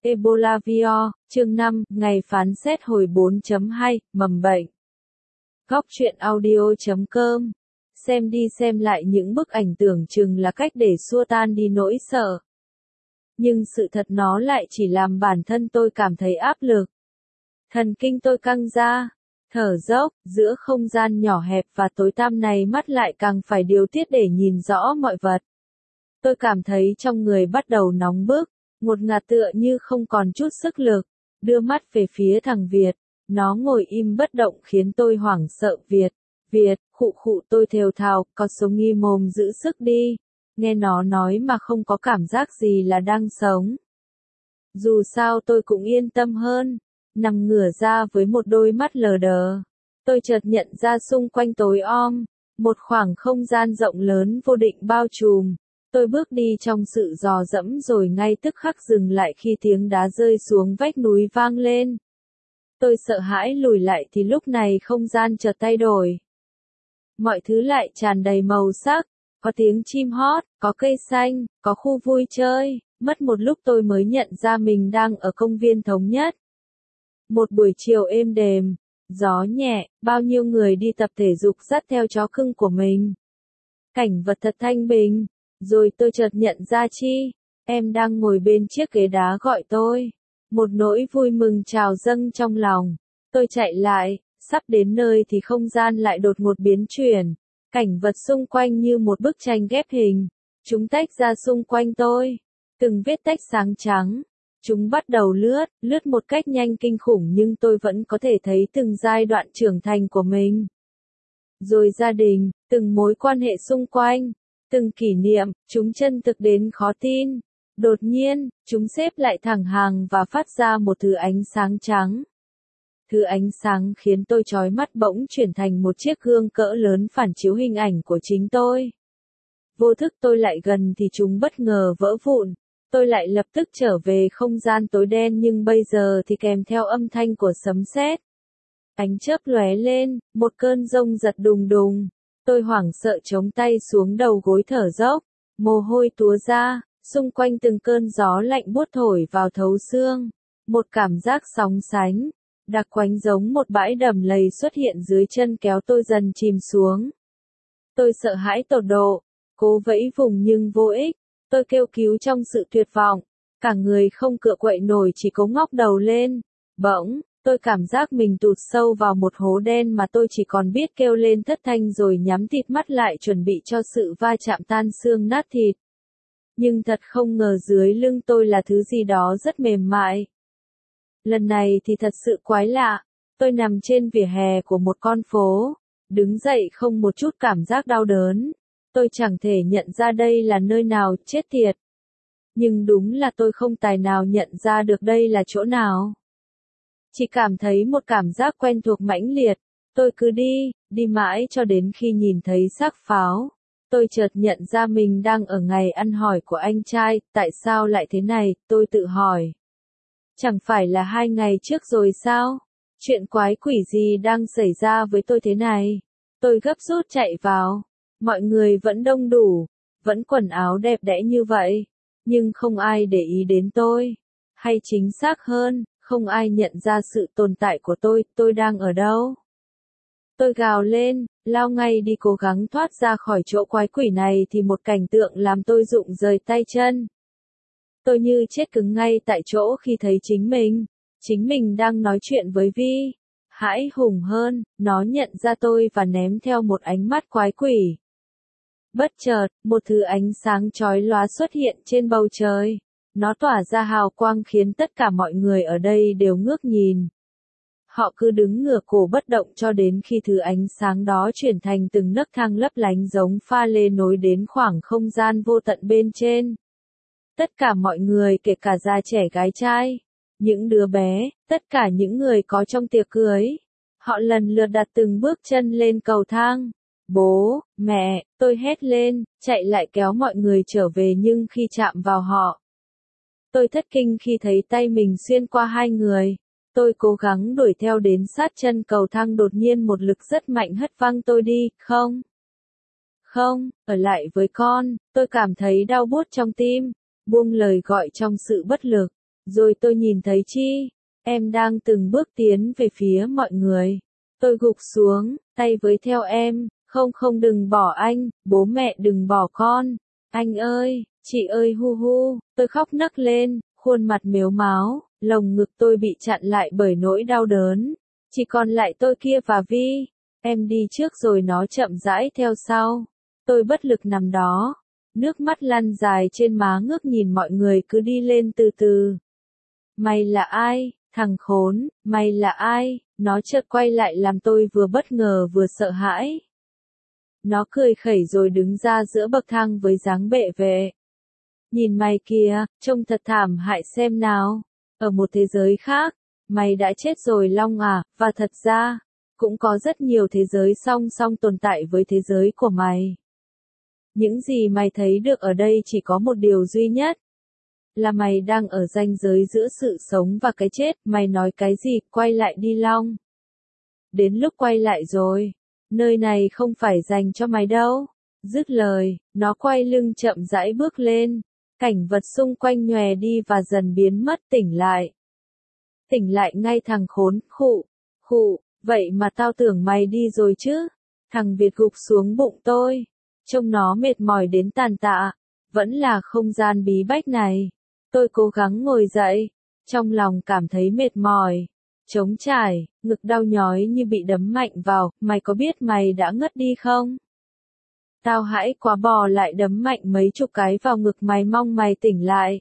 Ebola Vio, chương 5, ngày phán xét hồi 4.2, mầm bệnh. Góc truyện audio.com. Xem đi xem lại những bức ảnh tưởng chừng là cách để xua tan đi nỗi sợ. Nhưng sự thật nó lại chỉ làm bản thân tôi cảm thấy áp lực. Thần kinh tôi căng ra, thở dốc, giữa không gian nhỏ hẹp và tối tăm này mắt lại càng phải điều tiết để nhìn rõ mọi vật. Tôi cảm thấy trong người bắt đầu nóng bức, ngột ngạt tựa như không còn chút sức lực, đưa mắt về phía thằng Việt. Nó ngồi im bất động khiến tôi hoảng sợ. Việt, khụ khụ tôi thều thào, có sống nghi mồm giữ sức đi. Nghe nó nói mà không có cảm giác gì là đang sống. Dù sao tôi cũng yên tâm hơn, nằm ngửa ra với một đôi mắt lờ đờ. Tôi chợt nhận ra xung quanh tối om, một khoảng không gian rộng lớn vô định bao trùm. Tôi bước đi trong sự dò dẫm rồi ngay tức khắc dừng lại khi tiếng đá rơi xuống vách núi vang lên. Tôi sợ hãi lùi lại thì lúc này không gian chợt thay đổi. Mọi thứ lại tràn đầy màu sắc, có tiếng chim hót, có cây xanh, có khu vui chơi. Mất một lúc tôi mới nhận ra mình đang ở công viên Thống Nhất. Một buổi chiều êm đềm, gió nhẹ, bao nhiêu người đi tập thể dục dắt theo chó cưng của mình. Cảnh vật thật thanh bình. Rồi tôi chợt nhận ra em đang ngồi bên chiếc ghế đá gọi tôi. Một nỗi vui mừng trào dâng trong lòng. Tôi chạy lại, sắp đến nơi thì không gian lại đột ngột biến chuyển. Cảnh vật xung quanh như một bức tranh ghép hình. Chúng tách ra xung quanh tôi. Từng vết tách sáng trắng. Chúng bắt đầu lướt một cách nhanh kinh khủng nhưng tôi vẫn có thể thấy từng giai đoạn trưởng thành của mình. Rồi gia đình, từng mối quan hệ xung quanh. Từng kỷ niệm, chúng chân thực đến khó tin. Đột nhiên, chúng xếp lại thẳng hàng và phát ra một thứ ánh sáng trắng. Thứ ánh sáng khiến tôi chói mắt bỗng chuyển thành một chiếc gương cỡ lớn phản chiếu hình ảnh của chính tôi. Vô thức tôi lại gần thì chúng bất ngờ vỡ vụn. Tôi lại lập tức trở về không gian tối đen nhưng bây giờ thì kèm theo âm thanh của sấm sét. Ánh chớp lóe lên, một cơn giông giật đùng đùng. Tôi hoảng sợ chống tay xuống đầu gối thở dốc, mồ hôi túa ra, xung quanh từng cơn gió lạnh buốt thổi vào thấu xương. Một cảm giác sóng sánh, đặc quánh giống một bãi đầm lầy xuất hiện dưới chân kéo tôi dần chìm xuống. Tôi sợ hãi tột độ, cố vẫy vùng nhưng vô ích. Tôi kêu cứu trong sự tuyệt vọng, cả người không cựa quậy nổi chỉ cố ngóc đầu lên. Bỗng, tôi cảm giác mình tụt sâu vào một hố đen mà tôi chỉ còn biết kêu lên thất thanh rồi nhắm tịt mắt lại chuẩn bị cho sự va chạm tan xương nát thịt. Nhưng thật không ngờ dưới lưng tôi là thứ gì đó rất mềm mại. Lần này thì thật sự quái lạ. Tôi nằm trên vỉa hè của một con phố, đứng dậy không một chút cảm giác đau đớn. Tôi chẳng thể nhận ra đây là nơi nào, chết tiệt. Nhưng đúng là tôi không tài nào nhận ra được đây là chỗ nào. Chỉ cảm thấy một cảm giác quen thuộc mãnh liệt. Tôi cứ đi mãi cho đến khi nhìn thấy xác pháo. Tôi chợt nhận ra mình đang ở ngày ăn hỏi của anh trai. Tại sao lại thế này, tôi tự hỏi. Chẳng phải là 2 ngày trước rồi sao? Chuyện quái quỷ gì đang xảy ra với tôi thế này? Tôi gấp rút chạy vào. Mọi người vẫn đông đủ, vẫn quần áo đẹp đẽ như vậy. Nhưng không ai để ý đến tôi. Hay chính xác hơn, không ai nhận ra sự tồn tại của tôi đang ở đâu. Tôi gào lên, lao ngay đi cố gắng thoát ra khỏi chỗ quái quỷ này thì một cảnh tượng làm tôi rụng rời tay chân. Tôi như chết cứng ngay tại chỗ khi thấy chính mình đang nói chuyện với Vi. Hãi hùng hơn, nó nhận ra tôi và ném theo một ánh mắt quái quỷ. Bất chợt, một thứ ánh sáng chói lóa xuất hiện trên bầu trời. Nó tỏa ra hào quang khiến tất cả mọi người ở đây đều ngước nhìn. Họ cứ đứng ngửa cổ bất động cho đến khi thứ ánh sáng đó chuyển thành từng nấc thang lấp lánh giống pha lê nối đến khoảng không gian vô tận bên trên. Tất cả mọi người kể cả già trẻ gái trai, những đứa bé, tất cả những người có trong tiệc cưới. Họ lần lượt đặt từng bước chân lên cầu thang. Bố, mẹ, tôi hét lên, chạy lại kéo mọi người trở về nhưng khi chạm vào họ. Tôi thất kinh khi thấy tay mình xuyên qua 2 người. Tôi cố gắng đuổi theo đến sát chân cầu thang đột nhiên một lực rất mạnh hất văng tôi đi, không, ở lại với con, tôi cảm thấy đau buốt trong tim, buông lời gọi trong sự bất lực. Rồi tôi nhìn thấy Chi, em đang từng bước tiến về phía mọi người. Tôi gục xuống, tay với theo em, không không đừng bỏ anh, bố mẹ đừng bỏ con. Anh ơi, chị ơi hu hu, tôi khóc nấc lên, khuôn mặt mếu máo, lồng ngực tôi bị chặn lại bởi nỗi đau đớn. Chỉ còn lại tôi kia và Vi. Em đi trước rồi nó chậm rãi theo sau. Tôi bất lực nằm đó. Nước mắt lăn dài trên má ngước nhìn mọi người cứ đi lên từ từ. Mày là ai, thằng khốn, mày là ai? Nó chợt quay lại làm tôi vừa bất ngờ vừa sợ hãi. Nó cười khẩy rồi đứng ra giữa bậc thang với dáng bệ vệ. Nhìn mày kìa, trông thật thảm hại xem nào. Ở một thế giới khác, mày đã chết rồi Long à, và thật ra, cũng có rất nhiều thế giới song song tồn tại với thế giới của mày. Những gì mày thấy được ở đây chỉ có một điều duy nhất. Là mày đang ở ranh giới giữa sự sống và cái chết, mày nói cái gì, quay lại đi Long. Đến lúc quay lại rồi, nơi này không phải dành cho mày đâu. Dứt lời, nó quay lưng chậm rãi bước lên, cảnh vật xung quanh nhòe đi và dần biến mất. Tỉnh lại. Tỉnh lại ngay thằng khốn, khụ, vậy mà tao tưởng mày đi rồi chứ. Thằng Việt gục xuống bụng tôi, trông nó mệt mỏi đến tàn tạ, vẫn là không gian bí bách này. Tôi cố gắng ngồi dậy, trong lòng cảm thấy mệt mỏi, trống trải, ngực đau nhói như bị đấm mạnh vào. Mày có biết mày đã ngất đi không? Tao hãi quá bò lại đấm mạnh mấy chục cái vào ngực mày, mong mày tỉnh lại.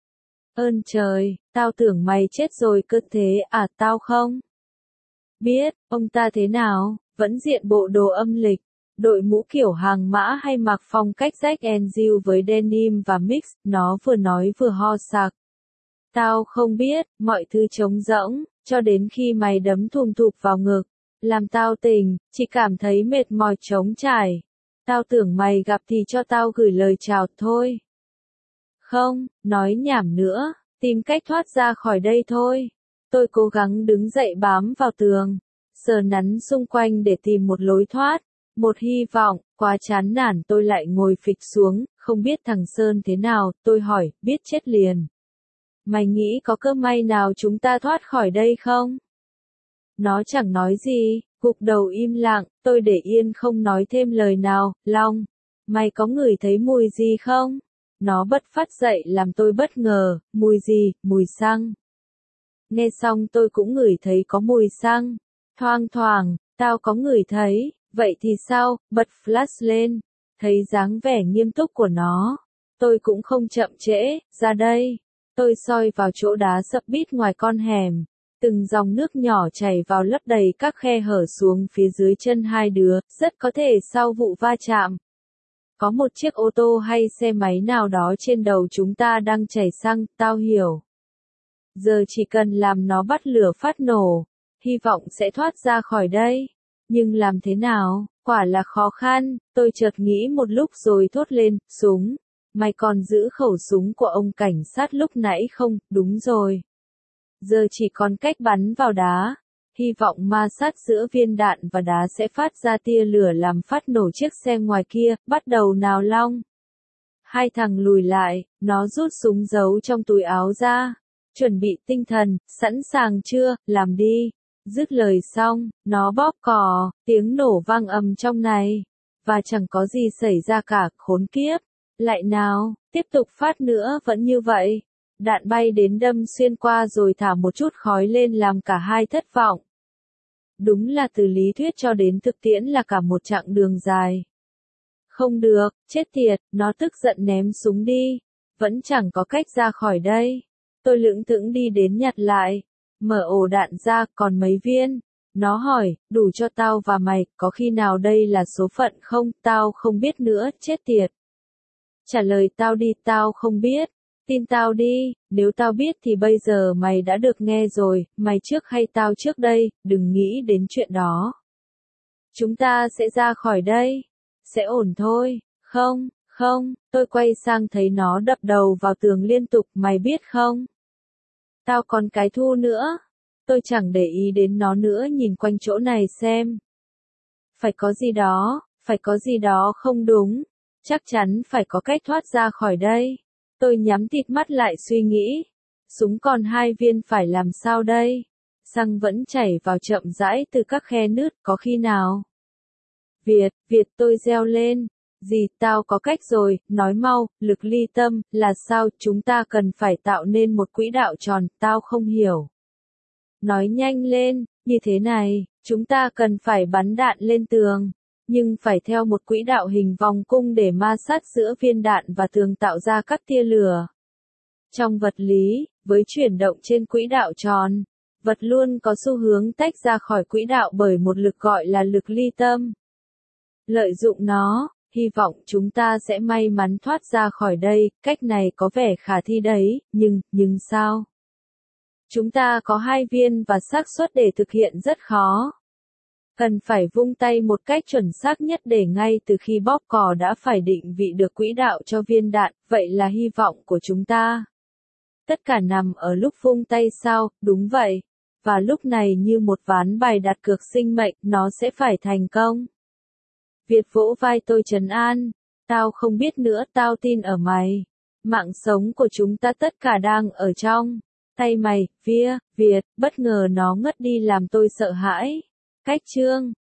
Ơn trời, tao tưởng mày chết rồi cơ thế à. Tao không biết, ông ta thế nào, vẫn diện bộ đồ âm lịch, đội mũ kiểu hàng mã hay mặc phong cách Jack and Jill với denim và mix. Nó vừa nói vừa ho sặc. Tao không biết, mọi thứ trống rỗng, cho đến khi mày đấm thùm thụp vào ngực, làm tao tỉnh, chỉ cảm thấy mệt mỏi trống trải. Tao tưởng mày gặp thì cho tao gửi lời chào thôi. Không, nói nhảm nữa, tìm cách thoát ra khỏi đây thôi. Tôi cố gắng đứng dậy bám vào tường, sờ nắn xung quanh để tìm một lối thoát, một hy vọng. Quá chán nản tôi lại ngồi phịch xuống, không biết thằng Sơn thế nào. Tôi hỏi, biết chết liền. Mày nghĩ có cơ may nào chúng ta thoát khỏi đây không? Nó chẳng nói gì, gục đầu im lặng. Tôi để yên không nói thêm lời nào. Long, mày có ngửi thấy mùi gì không? Nó bật phát dậy làm tôi bất ngờ. Mùi gì? Mùi xăng. Nghe xong tôi cũng ngửi thấy có mùi xăng. Thoang thoảng, tao có ngửi thấy. Vậy thì sao? Bật flash lên. Thấy dáng vẻ nghiêm túc của nó, tôi cũng không chậm trễ. Ra đây. Tôi soi vào chỗ đá sập bít ngoài con hẻm. Từng dòng nước nhỏ chảy vào lấp đầy các khe hở xuống phía dưới chân hai đứa. Rất có thể sau vụ va chạm, có một chiếc ô tô hay xe máy nào đó trên đầu chúng ta đang chảy xăng. Tao hiểu. Giờ chỉ cần làm nó bắt lửa phát nổ, hy vọng sẽ thoát ra khỏi đây. Nhưng làm thế nào? Quả là khó khăn. Tôi chợt nghĩ một lúc rồi thốt lên, súng. Mày còn giữ khẩu súng của ông cảnh sát lúc nãy không? Đúng rồi. Giờ chỉ còn cách bắn vào đá. Hy vọng ma sát giữa viên đạn và đá sẽ phát ra tia lửa làm phát nổ chiếc xe ngoài kia. Bắt đầu nào Long. Hai thằng lùi lại, nó rút súng giấu trong túi áo ra. Chuẩn bị tinh thần, sẵn sàng chưa? Làm đi. Dứt lời xong, nó bóp cò, tiếng nổ vang ầm trong này. Và chẳng có gì xảy ra cả. Khốn kiếp. Lại nào, tiếp tục phát nữa. Vẫn như vậy. Đạn bay đến đâm xuyên qua rồi thả một chút khói lên làm cả hai thất vọng. Đúng là từ lý thuyết cho đến thực tiễn là cả một chặng đường dài. Không được, chết tiệt, nó tức giận ném súng đi. Vẫn chẳng có cách ra khỏi đây. Tôi lững thững đi đến nhặt lại. Mở ổ đạn ra, còn mấy viên. Nó hỏi, đủ cho tao và mày, có khi nào đây là số phận không? Tao không biết nữa, chết tiệt. Trả lời tao đi, tao không biết. Tin tao đi, nếu tao biết thì bây giờ mày đã được nghe rồi. Mày trước hay tao trước đây? Đừng nghĩ đến chuyện đó. Chúng ta sẽ ra khỏi đây. Sẽ ổn thôi. Không, tôi quay sang thấy nó đập đầu vào tường liên tục. Mày biết không? Tao còn cái thu nữa. Tôi chẳng để ý đến nó nữa, nhìn quanh chỗ này xem. Phải có gì đó không đúng. Chắc chắn phải có cách thoát ra khỏi đây. Tôi nhắm tịt mắt lại suy nghĩ. Súng còn 2 viên phải làm sao đây? Xăng vẫn chảy vào chậm rãi từ các khe nứt, có khi nào? Việt tôi reo lên. Gì, tao có cách rồi, nói mau, lực ly tâm, là sao, chúng ta cần phải tạo nên một quỹ đạo tròn, tao không hiểu. Nói nhanh lên, như thế này, chúng ta cần phải bắn đạn lên tường, nhưng phải theo một quỹ đạo hình vòng cung để ma sát giữa viên đạn và tường tạo ra các tia lửa. Trong vật lý, với chuyển động trên quỹ đạo tròn, vật luôn có xu hướng tách ra khỏi quỹ đạo bởi một lực gọi là lực ly tâm. Lợi dụng nó, hy vọng chúng ta sẽ may mắn thoát ra khỏi đây, cách này có vẻ khả thi đấy, nhưng sao? Chúng ta có 2 viên và xác suất để thực hiện rất khó. Cần phải vung tay một cách chuẩn xác nhất để ngay từ khi bóp cò đã phải định vị được quỹ đạo cho viên đạn, vậy là hy vọng của chúng ta. Tất cả nằm ở lúc vung tay sao, đúng vậy. Và lúc này như một ván bài đặt cược sinh mệnh, nó sẽ phải thành công. Việt vỗ vai tôi trấn an. Tao không biết nữa, tao tin ở mày. Mạng sống của chúng ta tất cả đang ở trong tay mày, Việt, bất ngờ nó ngất đi làm tôi sợ hãi. Cách chương